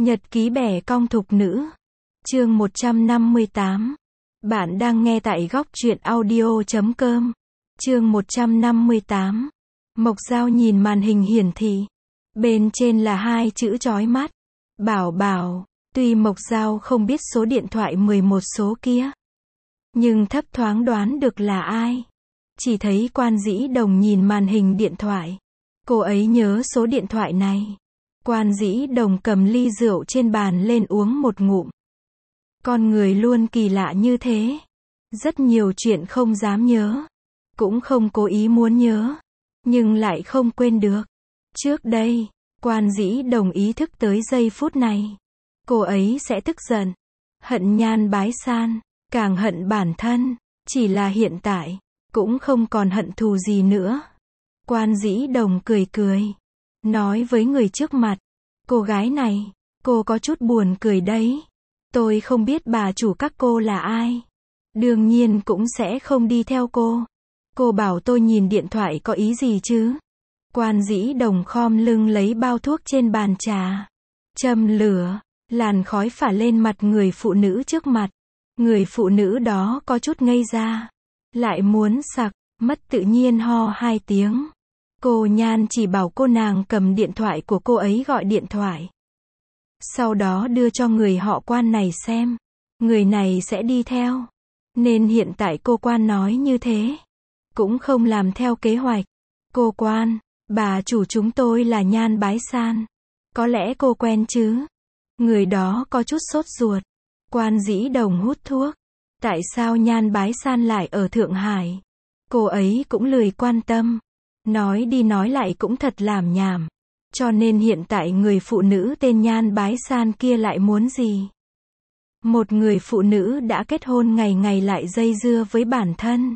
Nhật ký bẻ cong thục nữ. Chương 158. Bạn đang nghe tại góc truyện audio.com. Chương 158. Mộc Dao nhìn màn hình hiển thị. Bên trên là hai chữ chói mắt. Bảo Bảo. Tuy Mộc Dao không biết số điện thoại 11 số kia, nhưng thấp thoáng đoán được là ai. Chỉ thấy Quan Dĩ Đồng nhìn màn hình điện thoại. Cô ấy nhớ số điện thoại này. Quan Dĩ Đồng cầm ly rượu trên bàn lên uống một ngụm. Con người luôn kỳ lạ như thế. Rất nhiều chuyện không dám nhớ. Cũng không cố ý muốn nhớ. Nhưng lại không quên được. Trước đây, Quan Dĩ Đồng ý thức tới giây phút này. Cô ấy sẽ tức giận. Hận Nhan Bái San. Càng hận bản thân. Chỉ là hiện tại, cũng không còn hận thù gì nữa. Quan Dĩ Đồng cười cười. Nói với người trước mặt. Cô gái này, cô có chút buồn cười đấy. Tôi không biết bà chủ các cô là ai. Đương nhiên cũng sẽ không đi theo cô. Cô bảo tôi nhìn điện thoại có ý gì chứ? Quan Dĩ Đồng khom lưng lấy bao thuốc trên bàn trà. Châm lửa, làn khói phả lên mặt người phụ nữ trước mặt. Người phụ nữ đó có chút ngây ra. Lại muốn sặc, mất tự nhiên ho hai tiếng. Cô Nhan chỉ bảo cô nàng cầm điện thoại của cô ấy gọi điện thoại. Sau đó đưa cho người họ Quan này xem. Người này sẽ đi theo. Nên hiện tại cô Quan nói như thế. Cũng không làm theo kế hoạch. Cô Quan, bà chủ chúng tôi là Nhan Bái San. Có lẽ cô quen chứ? Người đó có chút sốt ruột. Quan Dĩ Đồng hút thuốc. Tại sao Nhan Bái San lại ở Thượng Hải? Cô ấy cũng lười quan tâm. Nói đi nói lại cũng thật lảm nhảm. Cho nên hiện tại người phụ nữ tên Nhan Bái San kia lại muốn gì? Một người phụ nữ đã kết hôn ngày ngày lại dây dưa với bản thân.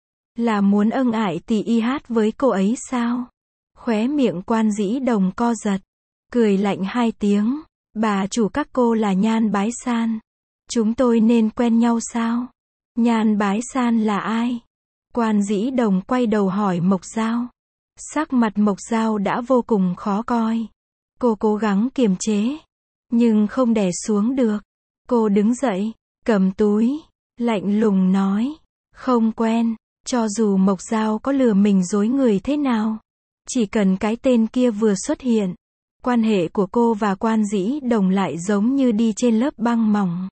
Là muốn ân ái tỉ y hát với cô ấy sao? Khóe miệng Quan Dĩ Đồng co giật. Cười lạnh hai tiếng. Bà chủ các cô là Nhan Bái San. Chúng tôi nên quen nhau sao? Nhan Bái San là ai? Quan Dĩ Đồng quay đầu hỏi Mộc Dao. Sắc mặt Mộc Dao đã vô cùng khó coi. Cô cố gắng kiềm chế, nhưng không đè xuống được. Cô đứng dậy, cầm túi, lạnh lùng nói. Không quen, cho dù Mộc Dao có lừa mình dối người thế nào. Chỉ cần cái tên kia vừa xuất hiện, quan hệ của cô và Quan Dĩ Đồng lại giống như đi trên lớp băng mỏng.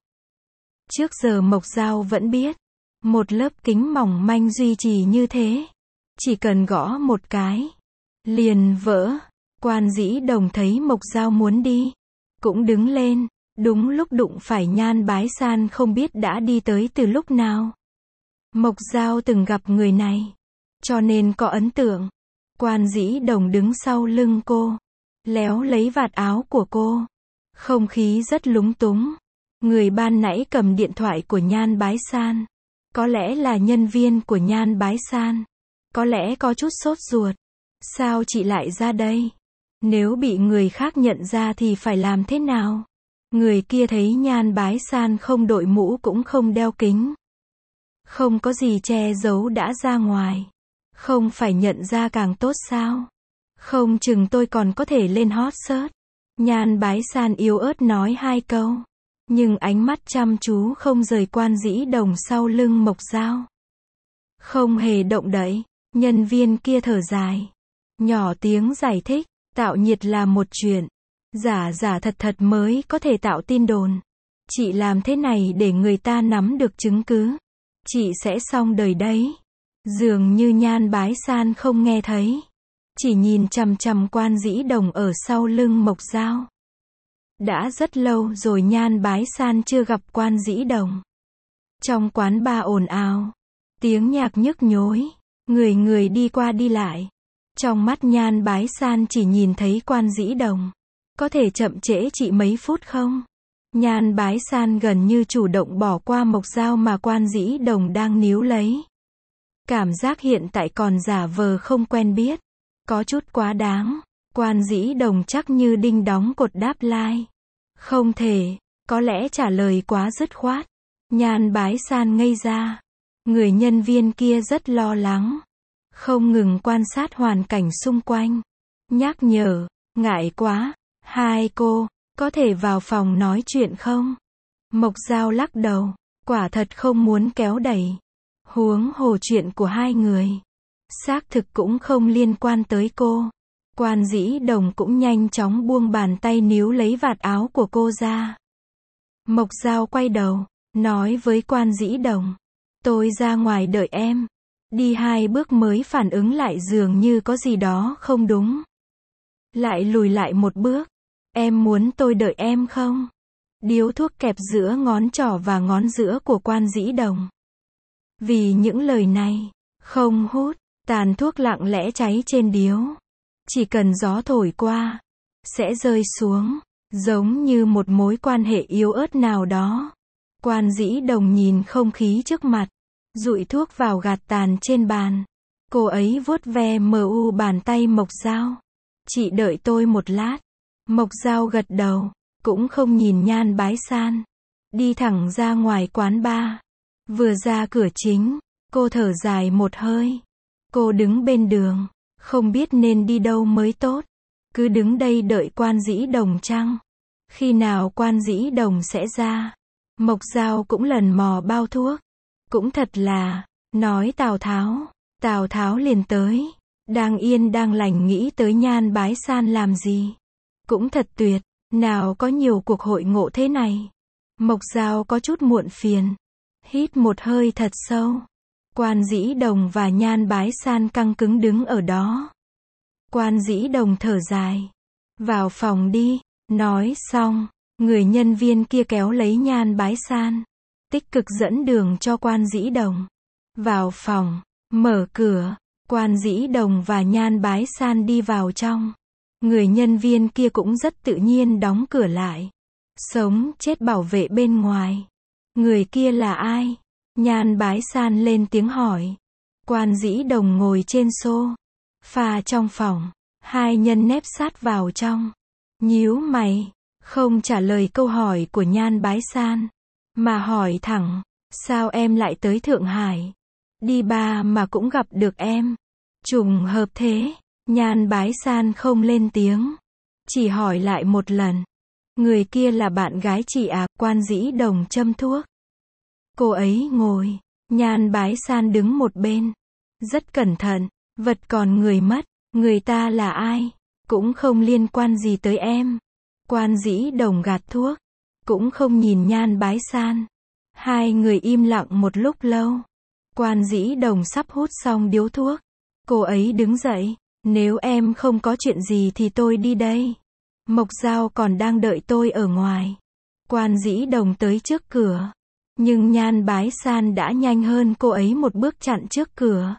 Trước giờ Mộc Dao vẫn biết, một lớp kính mỏng manh duy trì như thế. Chỉ cần gõ một cái, liền vỡ. Quan Dĩ Đồng thấy Mộc Dao muốn đi, cũng đứng lên. Đúng lúc đụng phải Nhan Bái San không biết đã đi tới từ lúc nào. Mộc Dao từng gặp người này, cho nên có ấn tượng. Quan Dĩ Đồng đứng sau lưng cô, léo lấy vạt áo của cô. Không khí rất lúng túng. Người ban nãy cầm điện thoại của Nhan Bái San. Có lẽ là nhân viên của Nhan Bái San. Có lẽ có chút sốt ruột. Sao chị lại ra đây? Nếu bị người khác nhận ra thì phải làm thế nào? Người kia thấy Nhan Bái San không đội mũ cũng không đeo kính. Không có gì che giấu đã ra ngoài. Không phải nhận ra càng tốt sao? Không chừng tôi còn có thể lên hot search. Nhan Bái San yếu ớt nói hai câu. Nhưng ánh mắt chăm chú không rời Quan Dĩ Đồng sau lưng Mộc Dao. Không hề động đậy. Nhân viên kia thở dài. Nhỏ tiếng giải thích. Tạo nhiệt là một chuyện. Giả giả thật thật mới có thể tạo tin đồn. Chị làm thế này để người ta nắm được chứng cứ. Chị sẽ xong đời đấy. Dường như Nhan Bái San không nghe thấy. Chỉ nhìn chằm chằm Quan Dĩ Đồng ở sau lưng Mộc Dao. Đã rất lâu rồi Nhan Bái San chưa gặp Quan Dĩ Đồng. Trong quán bar ồn ào. Tiếng nhạc nhức nhối. Người người đi qua đi lại. Trong mắt Nhan Bái San chỉ nhìn thấy Quan Dĩ Đồng. Có thể chậm trễ chị mấy phút không? Nhan Bái San gần như chủ động bỏ qua Mộc Dao mà Quan Dĩ Đồng đang níu lấy. Cảm giác hiện tại còn giả vờ không quen biết. Có chút quá đáng. Quan Dĩ Đồng chắc như đinh đóng cột đáp lai. Không thể, có lẽ trả lời quá dứt khoát. Nhan Bái San ngây ra. Người nhân viên kia rất lo lắng. Không ngừng quan sát hoàn cảnh xung quanh. Nhắc nhở, ngại quá. Hai cô, Có thể vào phòng nói chuyện không? Mộc Dao lắc đầu, quả thật không muốn kéo đẩy. Huống hồ chuyện của hai người. Xác thực cũng không liên quan tới cô. Quan Dĩ Đồng cũng nhanh chóng buông bàn tay níu lấy vạt áo của cô ra. Mộc Dao quay đầu, nói với Quan Dĩ Đồng. Tôi ra ngoài đợi em. Đi 2 bước mới phản ứng lại dường như có gì đó không đúng. Lại lùi lại 1 bước. Em muốn tôi đợi em không? Điếu thuốc kẹp giữa ngón trỏ và ngón giữa của Quan Dĩ Đồng. Vì những lời này, không hút, tàn thuốc lặng lẽ cháy trên điếu. Chỉ cần gió thổi qua, sẽ rơi xuống, giống như một mối quan hệ yếu ớt nào đó. Quan Dĩ Đồng nhìn không khí trước mặt, dụi thuốc vào gạt tàn trên bàn. Cô ấy vuốt ve bàn tay Mộc Dao. Chị đợi tôi 1 lát. Mộc Dao gật đầu, cũng không nhìn Nhan Bái San. Đi thẳng ra ngoài quán bar. Vừa ra cửa chính, cô thở dài một hơi. Cô đứng bên đường, không biết nên đi đâu mới tốt. Cứ đứng đây đợi Quan Dĩ Đồng chăng? Khi nào Quan Dĩ Đồng sẽ ra? Mộc Dao cũng lần mò bao thuốc. Cũng thật là, nói Tào Tháo liền tới. Đang yên đang lành nghĩ tới Nhan Bái San làm gì? Cũng thật tuyệt, nào có nhiều cuộc hội ngộ thế này. Mộc Dao có chút muộn phiền. Hít một hơi thật sâu. Quan Dĩ Đồng và Nhan Bái San căng cứng đứng ở đó. Quan Dĩ Đồng thở dài. Vào phòng đi. Nói xong, người nhân viên kia kéo lấy Nhan Bái San. Tích cực dẫn đường cho Quan Dĩ Đồng. Vào phòng, mở cửa, Quan Dĩ Đồng và Nhan Bái San đi vào trong. Người nhân viên kia cũng rất tự nhiên đóng cửa lại. Sống chết bảo vệ bên ngoài. Người kia là ai? Nhan Bái San lên tiếng hỏi. Quan Dĩ Đồng ngồi trên sofa trong phòng. Hai nhân nép sát vào trong. Nhíu mày, không trả lời câu hỏi của Nhan Bái San. Mà hỏi thẳng, sao em lại tới Thượng Hải? Đi bar mà cũng gặp được em. Trùng hợp thế. Nhan Bái San không lên tiếng. Chỉ hỏi lại một lần. Người kia là bạn gái chị à? Quan Dĩ Đồng châm thuốc. Cô ấy ngồi. Nhan Bái San đứng một bên. Rất cẩn thận. Vật còn người mất. Người ta là ai? Cũng không liên quan gì tới em. Quan Dĩ Đồng gạt thuốc. Cũng không nhìn Nhan Bái San. Hai người im lặng một lúc lâu. Quan Dĩ Đồng sắp hút xong điếu thuốc. Cô ấy đứng dậy. Nếu em không có chuyện gì thì tôi đi đây. Mộc Dao còn đang đợi tôi ở ngoài. Quan Dĩ Đồng tới trước cửa. Nhưng Nhan Bái San đã nhanh hơn cô ấy 1 bước chặn trước cửa.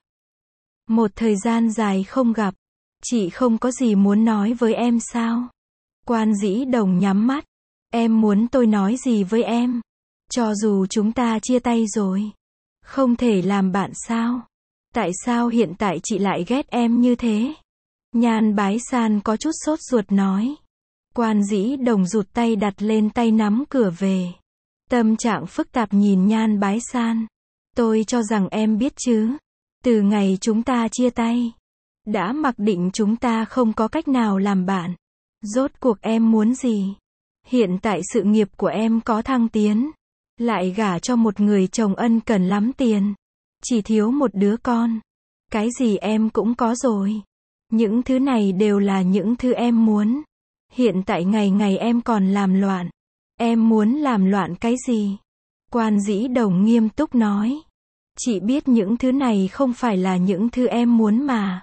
Một thời gian dài không gặp. Chị không có gì muốn nói với em sao? Quan Dĩ Đồng nhắm mắt. Em muốn tôi nói gì với em? Cho dù chúng ta chia tay rồi. Không thể làm bạn sao? Tại sao hiện tại chị lại ghét em như thế? Nhan Bái San có chút sốt ruột nói. Quan Dĩ Đồng rụt tay đặt lên tay nắm cửa về. Tâm trạng phức tạp nhìn Nhan Bái San. Tôi cho rằng em biết chứ. Từ ngày chúng ta chia tay. Đã mặc định chúng ta không có cách nào làm bạn. Rốt cuộc em muốn gì? Hiện tại sự nghiệp của em có thăng tiến. Lại gả cho một người chồng ân cần lắm tiền. Chỉ thiếu một đứa con. Cái gì em cũng có rồi. Những thứ này đều là những thứ em muốn. Hiện tại ngày ngày em còn làm loạn. Em muốn làm loạn cái gì? Quan Dĩ Đồng nghiêm túc nói. Chị biết những thứ này không phải là những thứ em muốn mà.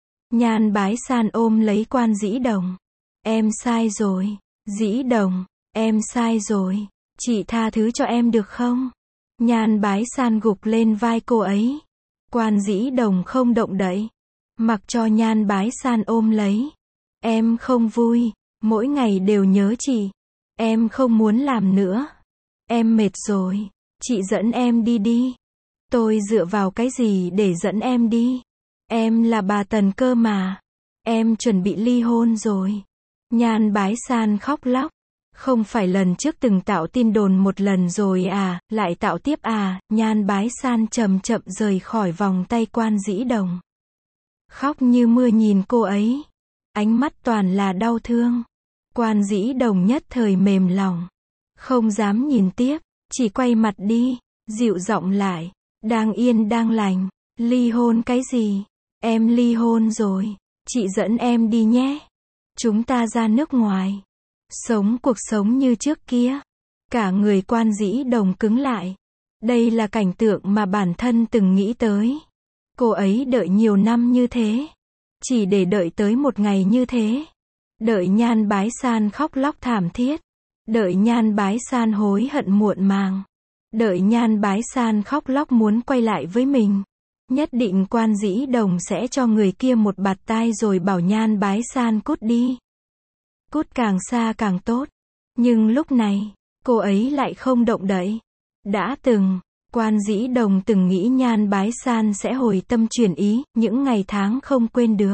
Nhan Bái San ôm lấy Quan Dĩ Đồng. Em sai rồi. Dĩ Đồng, em sai rồi. Chị tha thứ cho em được không? Nhan Bái San gục lên vai cô ấy. Quan Dĩ Đồng không động đậy. Mặc cho Nhan Bái San ôm lấy. Em không vui. Mỗi ngày đều nhớ chị. Em không muốn làm nữa. Em mệt rồi. Chị dẫn em đi đi. Tôi dựa vào cái gì để dẫn em đi? Em là bà Tần cơ mà. Em chuẩn bị ly hôn rồi. Nhan Bái San khóc lóc. Không phải lần trước từng tạo tin đồn một lần rồi à, lại tạo tiếp à? Nhan Bái San chậm chậm rời khỏi vòng tay Quan Dĩ Đồng. Khóc như mưa nhìn cô ấy. Ánh mắt toàn là đau thương. Quan Dĩ Đồng nhất thời mềm lòng. Không dám nhìn tiếp, chỉ quay mặt đi, dịu giọng lại. Đang yên đang lành, ly hôn cái gì? Em ly hôn rồi, chị dẫn em đi nhé. Chúng ta ra nước ngoài, sống cuộc sống như trước kia. Cả người Quan Dĩ Đồng cứng lại. Đây là cảnh tượng mà bản thân từng nghĩ tới. Cô ấy đợi nhiều năm như thế, chỉ để đợi tới một ngày như thế. Đợi Nhan Bái San khóc lóc thảm thiết. Đợi Nhan Bái San hối hận muộn màng. Đợi Nhan Bái San khóc lóc muốn quay lại với mình. Nhất định Quan Dĩ Đồng sẽ cho người kia một bạt tai rồi bảo Nhan Bái San cút đi. Cút càng xa càng tốt. Nhưng lúc này, cô ấy lại không động đậy. Đã từng, Quan Dĩ Đồng từng nghĩ Nhan Bái San sẽ hồi tâm chuyển ý, những ngày tháng không quên được.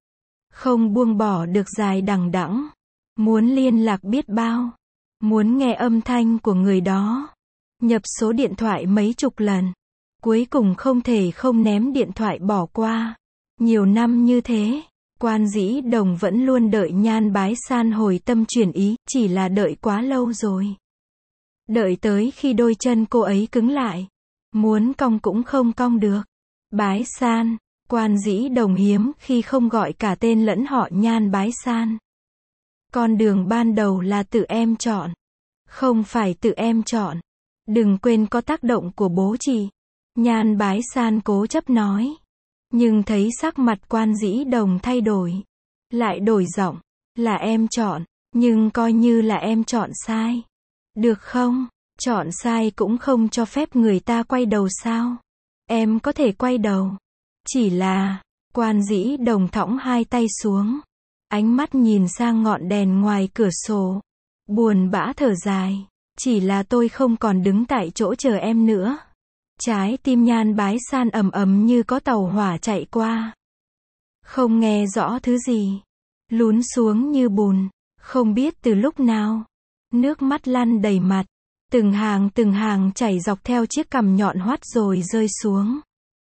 Không buông bỏ được dài đằng đẵng. Muốn liên lạc biết bao. Muốn nghe âm thanh của người đó. Nhập số điện thoại mấy chục lần. Cuối cùng không thể không ném điện thoại bỏ qua. Nhiều năm như thế, Quan Dĩ Đồng vẫn luôn đợi Nhan Bái San hồi tâm chuyển ý, chỉ là đợi quá lâu rồi. Đợi tới khi đôi chân cô ấy cứng lại. Muốn cong cũng không cong được. Bái San, Quan Dĩ Đồng hiếm khi không gọi cả tên lẫn họ Nhan Bái San. Con đường ban đầu là tự em chọn. Không phải tự em chọn. Đừng quên có tác động của bố chị. Nhan Bái San cố chấp nói. Nhưng thấy sắc mặt Quan Dĩ Đồng thay đổi. Lại đổi giọng. Là em chọn. Nhưng coi như là em chọn sai. Được không? Chọn sai cũng không cho phép người ta quay đầu sao? Em có thể quay đầu. Chỉ là, Quan Dĩ Đồng thõng hai tay xuống. Ánh mắt nhìn sang ngọn đèn ngoài cửa sổ. Buồn bã thở dài. Chỉ là tôi không còn đứng tại chỗ chờ em nữa. Trái tim Nhan Bái San ầm ầm như có tàu hỏa chạy qua. Không nghe rõ thứ gì. Lún xuống như bùn. Không biết từ lúc nào. Nước mắt lăn đầy mặt. Từng hàng chảy dọc theo chiếc cằm nhọn hoắt rồi rơi xuống.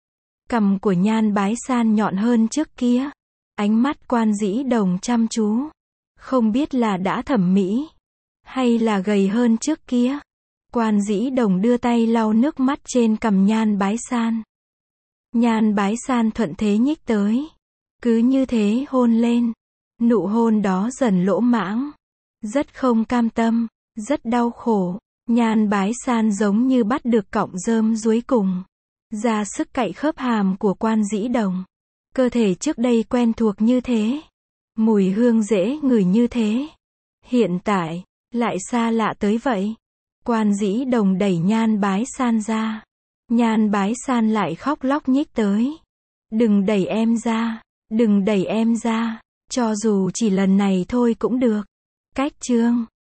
Cằm của Nhan Bái San nhọn hơn trước kia. Ánh mắt Quan Dĩ Đồng chăm chú. Không biết là đã thẩm mỹ. Hay là gầy hơn trước kia. Quan Dĩ Đồng đưa tay lau nước mắt trên cằm Nhan Bái San. Nhan Bái San thuận thế nhích tới. Cứ như thế hôn lên. Nụ hôn đó dần lỗ mãng. Rất không cam tâm. Rất đau khổ. Nhan Bái San giống như bắt được cọng rơm dưới cùng. Ra sức cạy khớp hàm của Quan Dĩ Đồng. Cơ thể trước đây quen thuộc như thế. Mùi hương dễ ngửi như thế. Hiện tại, lại xa lạ tới vậy. Quan Dĩ Đồng đẩy Nhan Bái San ra. Nhan Bái San lại khóc lóc nhích tới. Đừng đẩy em ra. Đừng đẩy em ra. Cho dù chỉ lần này thôi cũng được. Cách chương